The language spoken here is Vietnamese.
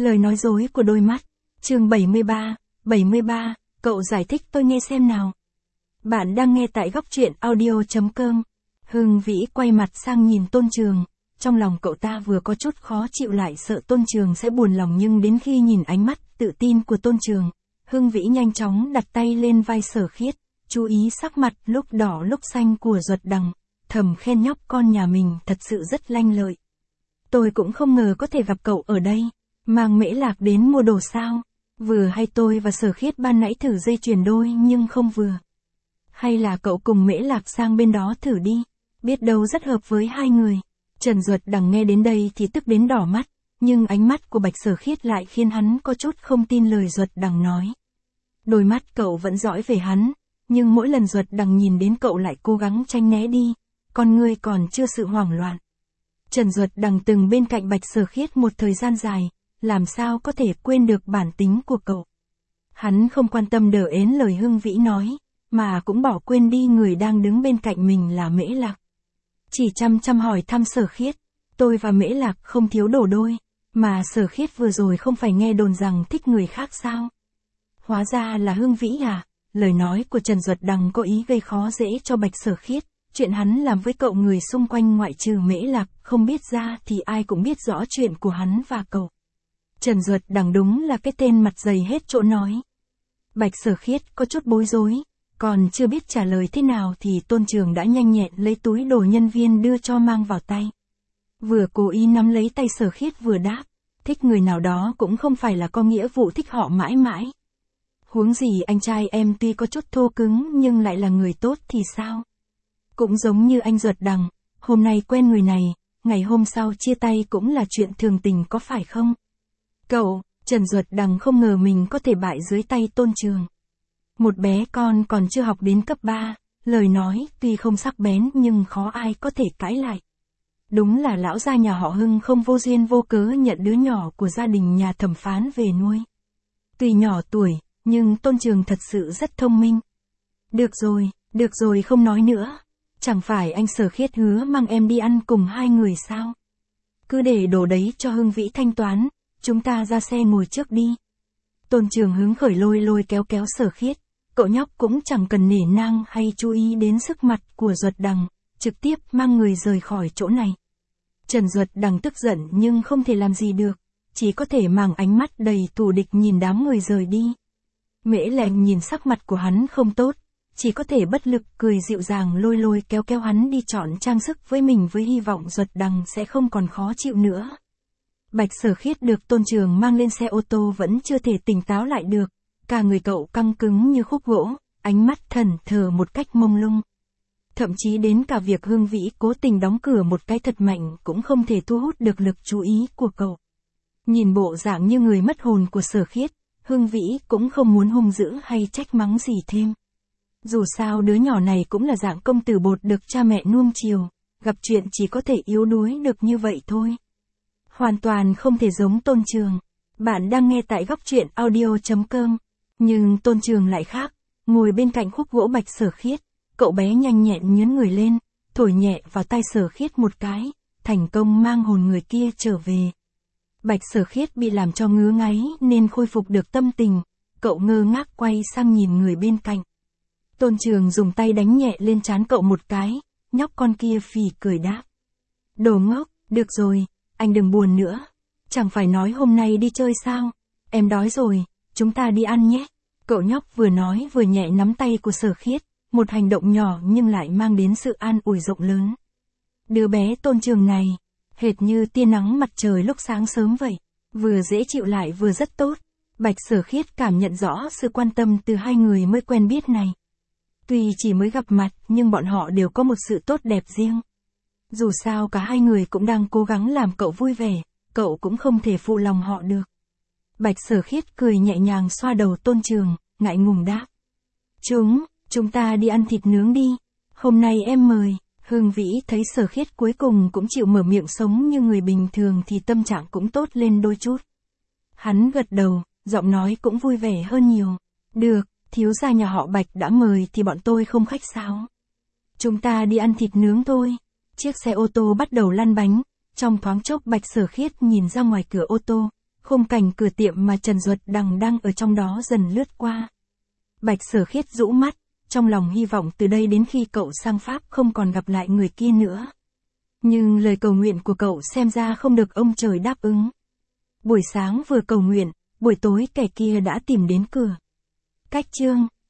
Lời nói dối của đôi mắt. Chương 73, cậu giải thích tôi nghe xem nào. Bạn đang nghe tại góc truyện audio.com. Hưng Vĩ quay mặt sang nhìn Tôn Trường. Trong lòng cậu ta vừa có chút khó chịu lại sợ Tôn Trường sẽ buồn lòng, nhưng đến khi nhìn ánh mắt tự tin của Tôn Trường, Hưng Vĩ nhanh chóng đặt tay lên vai Sở Khiết, chú ý sắc mặt lúc đỏ lúc xanh của Duật Đằng, thầm khen nhóc con nhà mình thật sự rất lanh lợi. Tôi cũng không ngờ có thể gặp cậu ở đây, mang Mễ Lạc đến mua đồ sao? Vừa hay tôi và Sở Khiết ban nãy thử dây chuyền đôi nhưng không vừa. Hay là cậu cùng Mễ Lạc sang bên đó thử đi, biết đâu rất hợp với hai người. Trần Duật Đằng nghe đến đây thì tức đến đỏ mắt, nhưng ánh mắt của Bạch Sở Khiết lại khiến hắn có chút không tin lời Duật Đằng nói. Đôi mắt cậu vẫn dõi về hắn, nhưng mỗi lần Duật Đằng nhìn đến cậu lại cố gắng tránh né đi, con ngươi còn chưa sự hoảng loạn. Trần Duật Đằng từng bên cạnh Bạch Sở Khiết một thời gian dài, làm sao có thể quên được bản tính của cậu. Hắn không quan tâm đờ ến lời Hưng Vĩ nói, mà cũng bỏ quên đi người đang đứng bên cạnh mình là Mễ Lạc. Chỉ chăm chăm hỏi thăm Sở Khiết, tôi và Mễ Lạc không thiếu đồ đôi, mà Sở Khiết vừa rồi không phải nghe đồn rằng thích người khác sao? Hóa ra là Hưng Vĩ à? Lời nói của Trần Duật Đằng có ý gây khó dễ cho Bạch Sở Khiết, chuyện hắn làm với cậu người xung quanh ngoại trừ Mễ Lạc không biết ra thì ai cũng biết rõ chuyện của hắn và cậu. Trần Duật Đằng đúng là cái tên mặt dày hết chỗ nói. Bạch Sở Khiết có chút bối rối, còn chưa biết trả lời thế nào thì Tôn Trường đã nhanh nhẹn lấy túi đồ nhân viên đưa cho mang vào tay. Vừa cố ý nắm lấy tay Sở Khiết vừa đáp, thích người nào đó cũng không phải là có nghĩa vụ thích họ mãi mãi. Huống gì anh trai em tuy có chút thô cứng nhưng lại là người tốt thì sao? Cũng giống như anh Duật Đằng, hôm nay quen người này, ngày hôm sau chia tay cũng là chuyện thường tình có phải không? Cậu, Trần Duật Đằng không ngờ mình có thể bại dưới tay Tôn Trường. Một bé con còn chưa học đến cấp 3, lời nói tuy không sắc bén nhưng khó ai có thể cãi lại. Đúng là lão gia nhà họ Hưng không vô duyên vô cớ nhận đứa nhỏ của gia đình nhà thẩm phán về nuôi. Tuy nhỏ tuổi, nhưng Tôn Trường thật sự rất thông minh. Được rồi không nói nữa. Chẳng phải anh Sở Khiết hứa mang em đi ăn cùng hai người sao? Cứ để đồ đấy cho Hưng Vĩ thanh toán, chúng ta ra xe ngồi trước đi. Tôn Trường hứng khởi lôi kéo Sở Khiết, cậu nhóc cũng chẳng cần nể nang hay chú ý đến sức mặt của Duật Đằng, trực tiếp mang người rời khỏi chỗ này. Trần Duật Đằng tức giận nhưng không thể làm gì được, chỉ có thể mang ánh mắt đầy thù địch nhìn đám người rời đi. Mễ Lạc nhìn sắc mặt của hắn không tốt, chỉ có thể bất lực cười dịu dàng lôi kéo hắn đi chọn trang sức với mình với hy vọng Duật Đằng sẽ không còn khó chịu nữa. Bạch Sở Khiết được Tôn Trường mang lên xe ô tô vẫn chưa thể tỉnh táo lại được, cả người cậu căng cứng như khúc gỗ, ánh mắt thẫn thờ một cách mông lung. Thậm chí đến cả việc Hưng Vĩ cố tình đóng cửa một cái thật mạnh cũng không thể thu hút được lực chú ý của cậu. Nhìn bộ dạng như người mất hồn của Sở Khiết, Hưng Vĩ cũng không muốn hung dữ hay trách mắng gì thêm. Dù sao đứa nhỏ này cũng là dạng công tử bột được cha mẹ nuông chiều, gặp chuyện chỉ có thể yếu đuối được như vậy thôi. Hoàn toàn không thể giống Tôn Trường. Bạn đang nghe tại góc truyện audio.com. Nhưng Tôn Trường lại khác, ngồi bên cạnh khúc gỗ Bạch Sở Khiết, cậu bé nhanh nhẹn nhướn người lên, thổi nhẹ vào tai Sở Khiết một cái, thành công mang hồn người kia trở về. Bạch Sở Khiết bị làm cho ngứa ngáy nên khôi phục được tâm tình, cậu ngơ ngác quay sang nhìn người bên cạnh. Tôn Trường dùng tay đánh nhẹ lên trán cậu một cái, nhóc con kia phì cười đáp. Đồ ngốc, được rồi, anh đừng buồn nữa. Chẳng phải nói hôm nay đi chơi sao? Em đói rồi, chúng ta đi ăn nhé. Cậu nhóc vừa nói vừa nhẹ nắm tay của Sở Khiết, một hành động nhỏ nhưng lại mang đến sự an ủi rộng lớn. Đứa bé Tôn Trường này, hệt như tia nắng mặt trời lúc sáng sớm vậy, vừa dễ chịu lại vừa rất tốt. Bạch Sở Khiết cảm nhận rõ sự quan tâm từ hai người mới quen biết này. Tuy chỉ mới gặp mặt nhưng bọn họ đều có một sự tốt đẹp riêng. Dù sao cả hai người cũng đang cố gắng làm cậu vui vẻ, cậu cũng không thể phụ lòng họ được. Bạch Sở Khiết cười nhẹ nhàng xoa đầu Tôn Trường, ngại ngùng đáp. Chúng ta đi ăn thịt nướng đi, hôm nay em mời. Hưng Vĩ thấy Sở Khiết cuối cùng cũng chịu mở miệng sống như người bình thường thì tâm trạng cũng tốt lên đôi chút. Hắn gật đầu, giọng nói cũng vui vẻ hơn nhiều. Được, thiếu gia nhà họ Bạch đã mời thì bọn tôi không khách sáo. Chúng ta đi ăn thịt nướng thôi. Chiếc xe ô tô bắt đầu lăn bánh, trong thoáng chốc Bạch Sở Khiết nhìn ra ngoài cửa ô tô, khung cảnh cửa tiệm mà Trần Duật Đằng đang ở trong đó dần lướt qua. Bạch Sở Khiết rũ mắt, trong lòng hy vọng từ đây đến khi cậu sang Pháp không còn gặp lại người kia nữa. Nhưng lời cầu nguyện của cậu xem ra không được ông trời đáp ứng. Buổi sáng vừa cầu nguyện, buổi tối kẻ kia đã tìm đến cửa. Cách chương